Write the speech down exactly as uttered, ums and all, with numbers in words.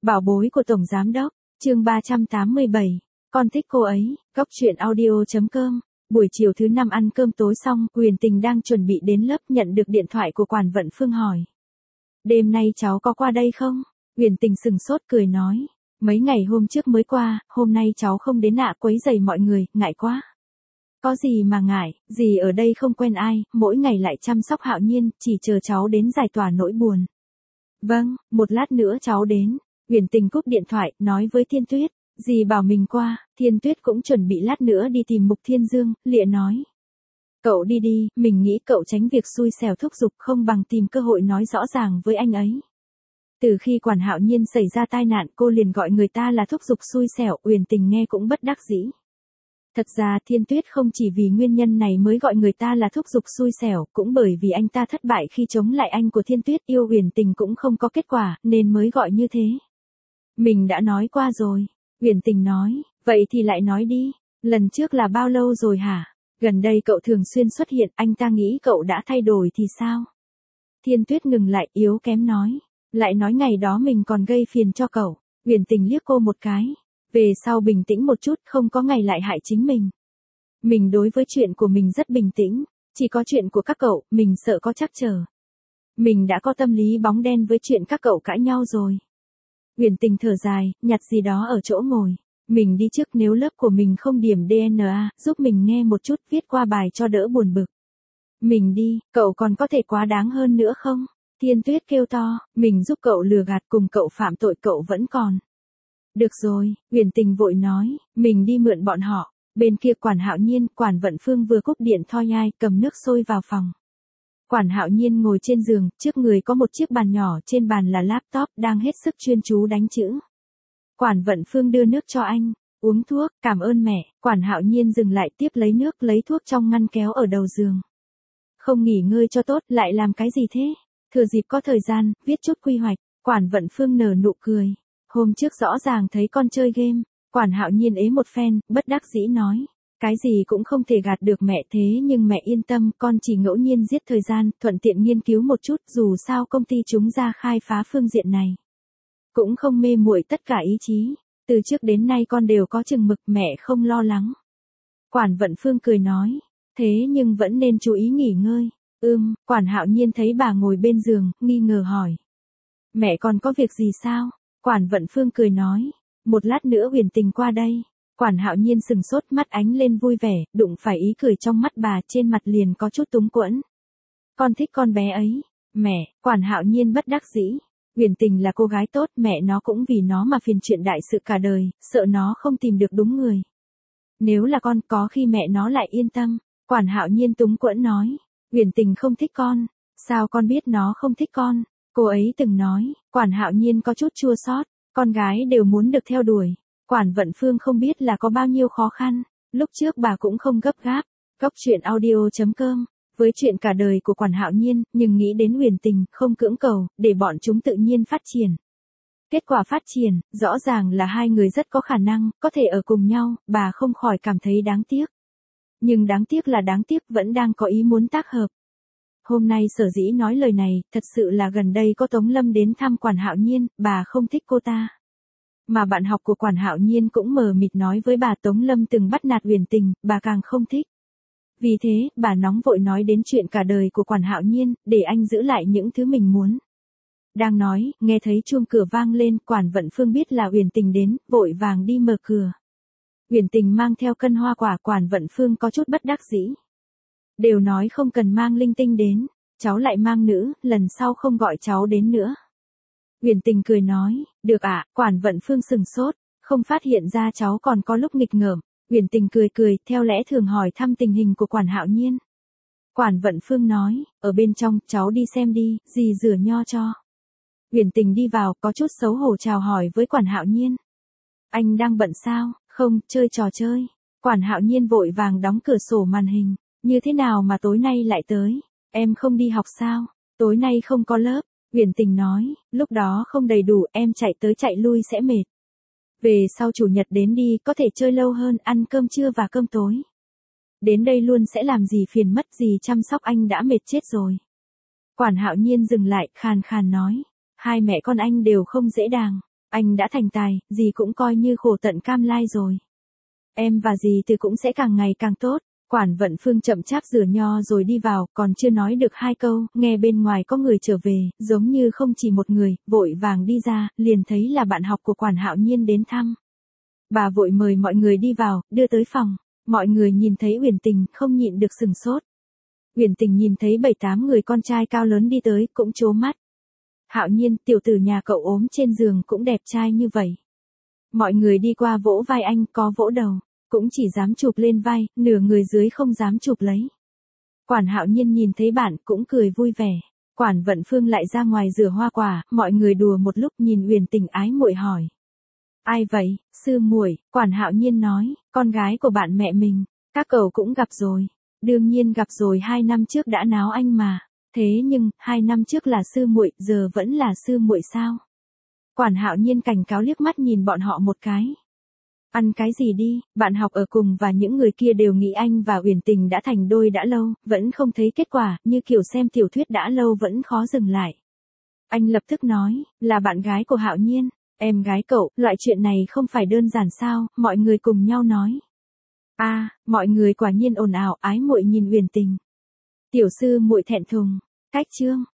Bảo bối của Tổng Giám Đốc, chương ba trăm tám mươi bảy, con thích cô ấy, góc truyện audio.com. Buổi chiều thứ năm ăn cơm tối xong, Huyền Tình đang chuẩn bị đến lớp nhận được điện thoại của Quản Vận Phương hỏi. Đêm nay cháu có qua đây không? Huyền Tình sừng sốt cười nói. Mấy ngày hôm trước mới qua, hôm nay cháu không đến ạ, quấy rầy mọi người, ngại quá. Có gì mà ngại, dì ở đây không quen ai, mỗi ngày lại chăm sóc Hạo Nhiên, chỉ chờ cháu đến giải tỏa nỗi buồn. Vâng, một lát nữa cháu đến. Huyền Tình cúp điện thoại, nói với Thiên Tuyết, dì bảo mình qua. Thiên Tuyết cũng chuẩn bị lát nữa đi tìm Mục Thiên Dương, lịa nói. Cậu đi đi, mình nghĩ cậu tránh việc xui xẻo thúc giục không bằng tìm cơ hội nói rõ ràng với anh ấy. Từ khi Quản Hạo Nhiên xảy ra tai nạn cô liền gọi người ta là thúc giục xui xẻo, Huyền Tình nghe cũng bất đắc dĩ. Thật ra Thiên Tuyết không chỉ vì nguyên nhân này mới gọi người ta là thúc giục xui xẻo, cũng bởi vì anh ta thất bại khi chống lại anh của Thiên Tuyết, yêu Huyền Tình cũng không có kết quả, nên mới gọi như thế. Mình đã nói qua rồi. Huyền Tình nói, vậy thì lại nói đi, lần trước là bao lâu rồi hả? Gần đây cậu thường xuyên xuất hiện, anh ta nghĩ cậu đã thay đổi thì sao? Thiên Tuyết ngừng lại, yếu kém nói, lại nói ngày đó mình còn gây phiền cho cậu. Huyền Tình liếc cô một cái, về sau bình tĩnh một chút, không có ngày lại hại chính mình. Mình đối với chuyện của mình rất bình tĩnh, chỉ có chuyện của các cậu, mình sợ có trắc trở. Mình đã có tâm lý bóng đen với chuyện các cậu cãi nhau rồi. Huyền Tình thở dài, nhặt gì đó ở chỗ ngồi. Mình đi trước, nếu lớp của mình không điểm đê en a, giúp mình nghe một chút, viết qua bài cho đỡ buồn bực. Mình đi, cậu còn có thể quá đáng hơn nữa không? Thiên Tuyết kêu to, mình giúp cậu lừa gạt, cùng cậu phạm tội cậu vẫn còn. Được rồi, Huyền Tình vội nói, mình đi mượn bọn họ. Bên kia Quản Hạo Nhiên, Quản Vận Phương vừa cúp điện thoi nhai, cầm nước sôi vào phòng. Quản Hạo Nhiên ngồi trên giường, trước người có một chiếc bàn nhỏ, trên bàn là laptop, đang hết sức chuyên chú đánh chữ. Quản Vận Phương đưa nước cho anh, uống thuốc, cảm ơn mẹ. Quản Hạo Nhiên dừng lại, tiếp lấy nước, lấy thuốc trong ngăn kéo ở đầu giường. Không nghỉ ngơi cho tốt, lại làm cái gì thế? Thừa dịp có thời gian, viết chút quy hoạch. Quản Vận Phương nở nụ cười. Hôm trước rõ ràng thấy con chơi game. Quản Hạo Nhiên ế một phen, bất đắc dĩ nói. Cái gì cũng không thể gạt được mẹ, thế nhưng mẹ yên tâm, con chỉ ngẫu nhiên giết thời gian, thuận tiện nghiên cứu một chút, dù sao công ty chúng ra khai phá phương diện này. Cũng không mê muội tất cả ý chí. Từ trước đến nay con đều có chừng mực, mẹ không lo lắng. Quản Vận Phương cười nói. Thế nhưng vẫn nên chú ý nghỉ ngơi. Ừm, Quản Hạo Nhiên thấy bà ngồi bên giường, nghi ngờ hỏi. Mẹ còn có việc gì sao? Quản Vận Phương cười nói. Một lát nữa Huyền Tình qua đây. Quản Hạo Nhiên sừng sốt, mắt ánh lên vui vẻ, đụng phải ý cười trong mắt bà, trên mặt liền có chút túng quẫn. Con thích con bé ấy. Mẹ, Quản Hạo Nhiên bất đắc dĩ. Huyền Tình là cô gái tốt, mẹ nó cũng vì nó mà phiền chuyện đại sự cả đời, sợ nó không tìm được đúng người. Nếu là con, có khi mẹ nó lại yên tâm. Quản Hạo Nhiên túng quẫn nói. Huyền Tình không thích con. Sao con biết nó không thích con? Cô ấy từng nói. Quản Hạo Nhiên có chút chua xót. Con gái đều muốn được theo đuổi. Quản Vận Phương không biết là có bao nhiêu khó khăn. Lúc trước bà cũng không gấp gáp. Góc truyện audio.com. Với chuyện cả đời của Quản Hạo Nhiên, nhưng nghĩ đến Huyền Tình, không cưỡng cầu, để bọn chúng tự nhiên phát triển. Kết quả phát triển, rõ ràng là hai người rất có khả năng, có thể ở cùng nhau, bà không khỏi cảm thấy đáng tiếc. Nhưng đáng tiếc là đáng tiếc vẫn đang có ý muốn tác hợp. Hôm nay sở dĩ nói lời này, thật sự là gần đây có Tống Lâm đến thăm Quản Hạo Nhiên, bà không thích cô ta. Mà bạn học của Quản Hạo Nhiên cũng mờ mịt nói với bà Tống Lâm từng bắt nạt Huyền Tình, bà càng không thích. Vì thế, bà nóng vội nói đến chuyện cả đời của Quản Hạo Nhiên, để anh giữ lại những thứ mình muốn. Đang nói, nghe thấy chuông cửa vang lên, Quản Vận Phương biết là Huyền Tình đến, vội vàng đi mở cửa. Huyền Tình mang theo cân hoa quả, Quản Vận Phương có chút bất đắc dĩ. Đều nói không cần mang linh tinh đến, cháu lại mang nữ, lần sau không gọi cháu đến nữa. Huyền Tình cười nói, được ạ. Quản Vận Phương sừng sốt, không phát hiện ra cháu còn có lúc nghịch ngợm. Huyền Tình cười cười, theo lẽ thường hỏi thăm tình hình của Quản Hạo Nhiên. Quản Vận Phương nói, ở bên trong, cháu đi xem đi, dì rửa nho cho. Huyền Tình đi vào, có chút xấu hổ chào hỏi với Quản Hạo Nhiên. Anh đang bận sao? Không, chơi trò chơi. Quản Hạo Nhiên vội vàng đóng cửa sổ màn hình. Như thế nào mà tối nay lại tới? Em không đi học sao? Tối nay không có lớp. Huyền Tình nói, lúc đó không đầy đủ, em chạy tới chạy lui sẽ mệt. Về sau chủ nhật đến đi, có thể chơi lâu hơn, ăn cơm trưa và cơm tối. Đến đây luôn sẽ làm gì phiền mất gì, chăm sóc anh đã mệt chết rồi. Quản Hạo Nhiên dừng lại, khàn khàn nói. Hai mẹ con anh đều không dễ dàng. Anh đã thành tài, dì cũng coi như khổ tận cam lai rồi. Em và dì từ cũng sẽ càng ngày càng tốt. Quản Vận Phương chậm chạp rửa nho rồi đi vào, còn chưa nói được hai câu, nghe bên ngoài có người trở về, giống như không chỉ một người, vội vàng đi ra, liền thấy là bạn học của Quản Hạo Nhiên đến thăm. Bà vội mời mọi người đi vào, đưa tới phòng. Mọi người nhìn thấy Uyển Tình, không nhịn được sừng sốt. Uyển Tình nhìn thấy bảy tám người con trai cao lớn đi tới, cũng trố mắt. Hạo Nhiên, tiểu tử nhà cậu ốm trên giường cũng đẹp trai như vậy. Mọi người đi qua vỗ vai anh, có vỗ đầu, cũng chỉ dám chụp lên vai, nửa người dưới không dám chụp lấy. Quản Hạo Nhiên nhìn thấy bạn, cũng cười vui vẻ. Quản Vận Phương lại ra ngoài rửa hoa quả, mọi người đùa một lúc, nhìn Uyển Tình ái muội hỏi. Ai vậy, sư muội? Quản Hạo Nhiên nói, con gái của bạn mẹ mình. Các cậu cũng gặp rồi. Đương nhiên gặp rồi, hai năm trước đã náo anh mà. Thế nhưng, hai năm trước là sư muội, giờ vẫn là sư muội sao? Quản Hạo Nhiên cảnh cáo liếc mắt nhìn bọn họ một cái. Ăn cái gì đi, bạn học ở cùng và những người kia đều nghĩ anh và Uyển Tình đã thành đôi đã lâu, vẫn không thấy kết quả, như kiểu xem tiểu thuyết đã lâu vẫn khó dừng lại. Anh lập tức nói, là bạn gái của Hạo Nhiên, em gái cậu, loại chuyện này không phải đơn giản sao, mọi người cùng nhau nói. A, à, mọi người quả nhiên ồn ào, ái muội nhìn Uyển Tình. Tiểu sư muội thẹn thùng, cách chương.